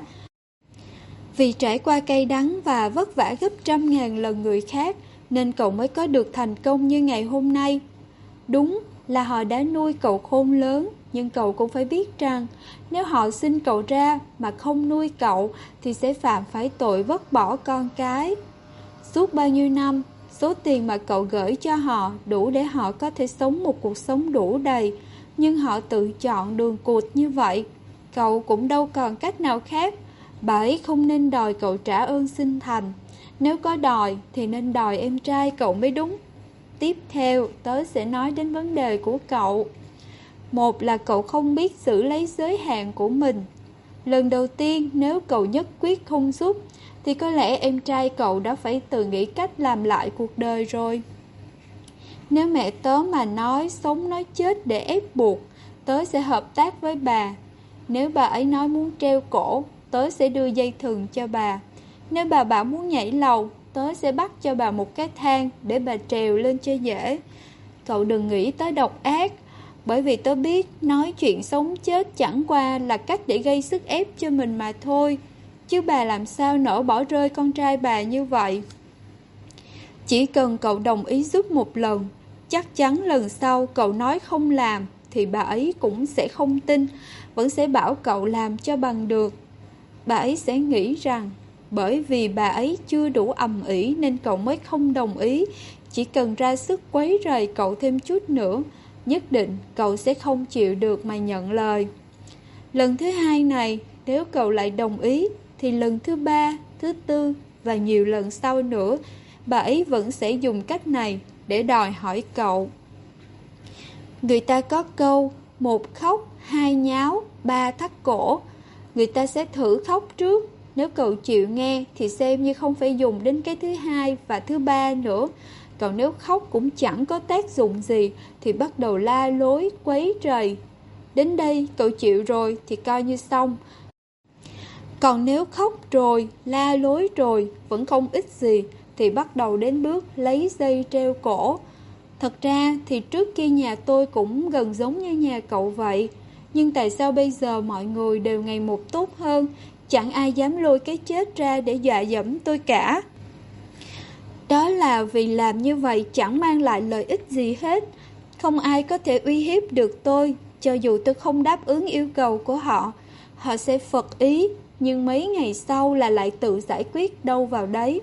Vì trải qua cay đắng và vất vả gấp 100.000 lần người khác nên cậu mới có được thành công như ngày hôm nay. Đúng là họ đã nuôi cậu khôn lớn, nhưng cậu cũng phải biết rằng nếu họ sinh cậu ra mà không nuôi cậu thì sẽ phạm phải tội vứt bỏ con cái. Suốt bao nhiêu năm, số tiền mà cậu gửi cho họ đủ để họ có thể sống một cuộc sống đủ đầy, nhưng họ tự chọn đường cụt như vậy. Cậu cũng đâu còn cách nào khác. Bà ấy không nên đòi cậu trả ơn sinh thành. Nếu có đòi thì nên đòi em trai cậu mới đúng. Tiếp theo, tớ sẽ nói đến vấn đề của cậu. Một là cậu không biết giữ lấy giới hạn của mình. Lần đầu tiên, nếu cậu nhất quyết không giúp, thì có lẽ em trai cậu đã phải tự nghĩ cách làm lại cuộc đời rồi. Nếu mẹ tớ mà nói sống nói chết để ép buộc, tớ sẽ hợp tác với bà. Nếu bà ấy nói muốn treo cổ, tớ sẽ đưa dây thừng cho bà. Nếu bà bảo muốn nhảy lầu, tớ sẽ bắt cho bà một cái thang để bà trèo lên cho dễ. Cậu đừng nghĩ tớ độc ác, bởi vì tớ biết nói chuyện sống chết chẳng qua là cách để gây sức ép cho mình mà thôi. Chứ bà làm sao nỡ bỏ rơi con trai bà như vậy. Chỉ cần cậu đồng ý giúp một lần, chắc chắn lần sau cậu nói không làm thì bà ấy cũng sẽ không tin, vẫn sẽ bảo cậu làm cho bằng được. Bà ấy sẽ nghĩ rằng bởi vì bà ấy chưa đủ ầm ĩ nên cậu mới không đồng ý. Chỉ cần ra sức quấy rầy cậu thêm chút nữa, nhất định cậu sẽ không chịu được mà nhận lời. Lần thứ hai này, nếu cậu lại đồng ý, thì lần thứ ba, thứ tư và nhiều lần sau nữa, bà ấy vẫn sẽ dùng cách này để đòi hỏi cậu. Người ta có câu, một khóc, hai nháo, ba thắt cổ. Người ta sẽ thử khóc trước. Nếu cậu chịu nghe thì xem như không phải dùng đến cái thứ hai và thứ ba nữa. Còn nếu khóc cũng chẳng có tác dụng gì thì bắt đầu la lối, quấy rầy. Đến đây cậu chịu rồi thì coi như xong. Còn nếu khóc rồi, la lối rồi, vẫn không ích gì thì bắt đầu đến bước lấy dây treo cổ. Thật ra thì trước kia nhà tôi cũng gần giống như nhà cậu vậy. Nhưng tại sao bây giờ mọi người đều ngày một tốt hơn? Chẳng ai dám lôi cái chết ra để dọa dẫm tôi cả. Đó là vì làm như vậy chẳng mang lại lợi ích gì hết. Không ai có thể uy hiếp được tôi, cho dù tôi không đáp ứng yêu cầu của họ. Họ sẽ phật ý, nhưng mấy ngày sau là lại tự giải quyết đâu vào đấy.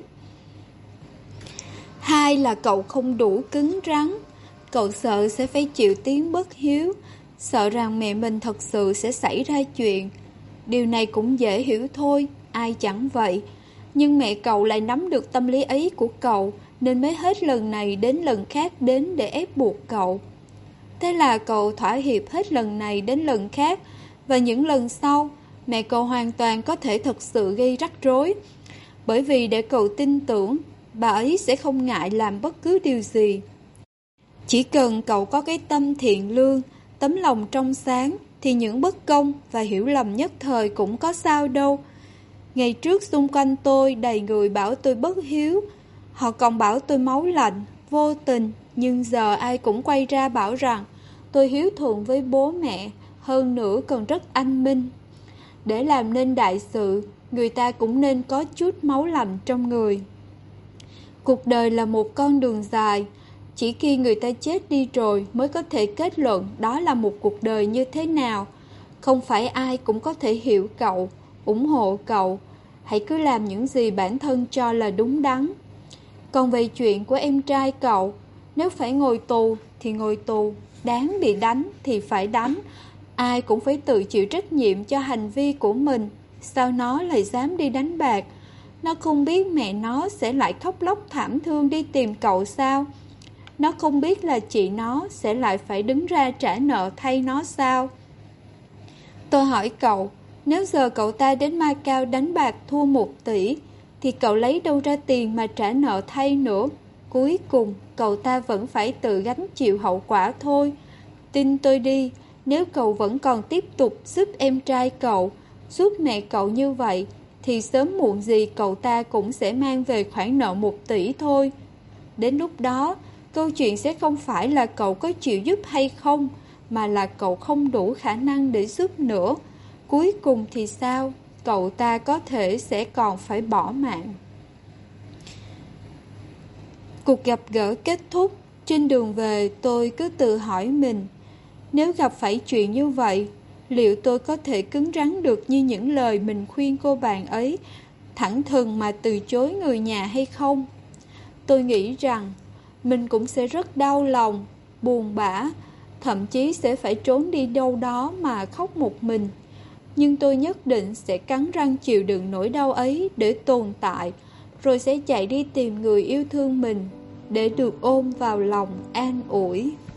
Hai là cậu không đủ cứng rắn. Cậu sợ sẽ phải chịu tiếng bất hiếu, sợ rằng mẹ mình thật sự sẽ xảy ra chuyện. Điều này cũng dễ hiểu thôi, ai chẳng vậy. Nhưng mẹ cậu lại nắm được tâm lý ấy của cậu, nên mới hết lần này đến lần khác đến để ép buộc cậu. Thế là cậu thỏa hiệp hết lần này đến lần khác, và những lần sau, mẹ cậu hoàn toàn có thể thật sự gây rắc rối. Bởi vì để cậu tin tưởng, bà ấy sẽ không ngại làm bất cứ điều gì. Chỉ cần cậu có cái tâm thiện lương, tấm lòng trong sáng, thì những bất công và hiểu lầm nhất thời cũng có sao đâu. Ngày trước xung quanh tôi đầy người bảo tôi bất hiếu. Họ còn bảo tôi máu lạnh, vô tình. Nhưng giờ ai cũng quay ra bảo rằng tôi hiếu thuận với bố mẹ, hơn nữa còn rất anh minh. Để làm nên đại sự, người ta cũng nên có chút máu lạnh trong người. Cuộc đời là một con đường dài. Chỉ khi người ta chết đi rồi mới có thể kết luận đó là một cuộc đời như thế nào. Không phải ai cũng có thể hiểu cậu, ủng hộ cậu. Hãy cứ làm những gì bản thân cho là đúng đắn. Còn về chuyện của em trai cậu, nếu phải ngồi tù thì ngồi tù, đáng bị đánh thì phải đánh. Ai cũng phải tự chịu trách nhiệm cho hành vi của mình. Sao nó lại dám đi đánh bạc? Nó không biết mẹ nó sẽ lại khóc lóc thảm thương đi tìm cậu sao? Nó không biết là chị nó sẽ lại phải đứng ra trả nợ thay nó sao? Tôi hỏi cậu, nếu giờ cậu ta đến Macau đánh bạc thua 1 tỷ, thì cậu lấy đâu ra tiền mà trả nợ thay nữa? Cuối cùng, cậu ta vẫn phải tự gánh chịu hậu quả thôi. Tin tôi đi, nếu cậu vẫn còn tiếp tục giúp em trai cậu, giúp mẹ cậu như vậy, thì sớm muộn gì cậu ta cũng sẽ mang về khoản nợ 1 tỷ thôi. Đến lúc đó, câu chuyện sẽ không phải là cậu có chịu giúp hay không, mà là cậu không đủ khả năng để giúp nữa. Cuối cùng thì sao? Cậu ta có thể sẽ còn phải bỏ mạng. Cuộc gặp gỡ kết thúc. Trên đường về tôi cứ tự hỏi mình, Nếu gặp phải chuyện như vậy, liệu tôi có thể cứng rắn được như những lời mình khuyên cô bạn ấy, thẳng thừng mà từ chối người nhà hay không? Tôi nghĩ rằng mình cũng sẽ rất đau lòng, buồn bã, thậm chí sẽ phải trốn đi đâu đó mà khóc một mình. Nhưng tôi nhất định sẽ cắn răng chịu đựng nỗi đau ấy để tồn tại, rồi sẽ chạy đi tìm người yêu thương mình, để được ôm vào lòng an ủi.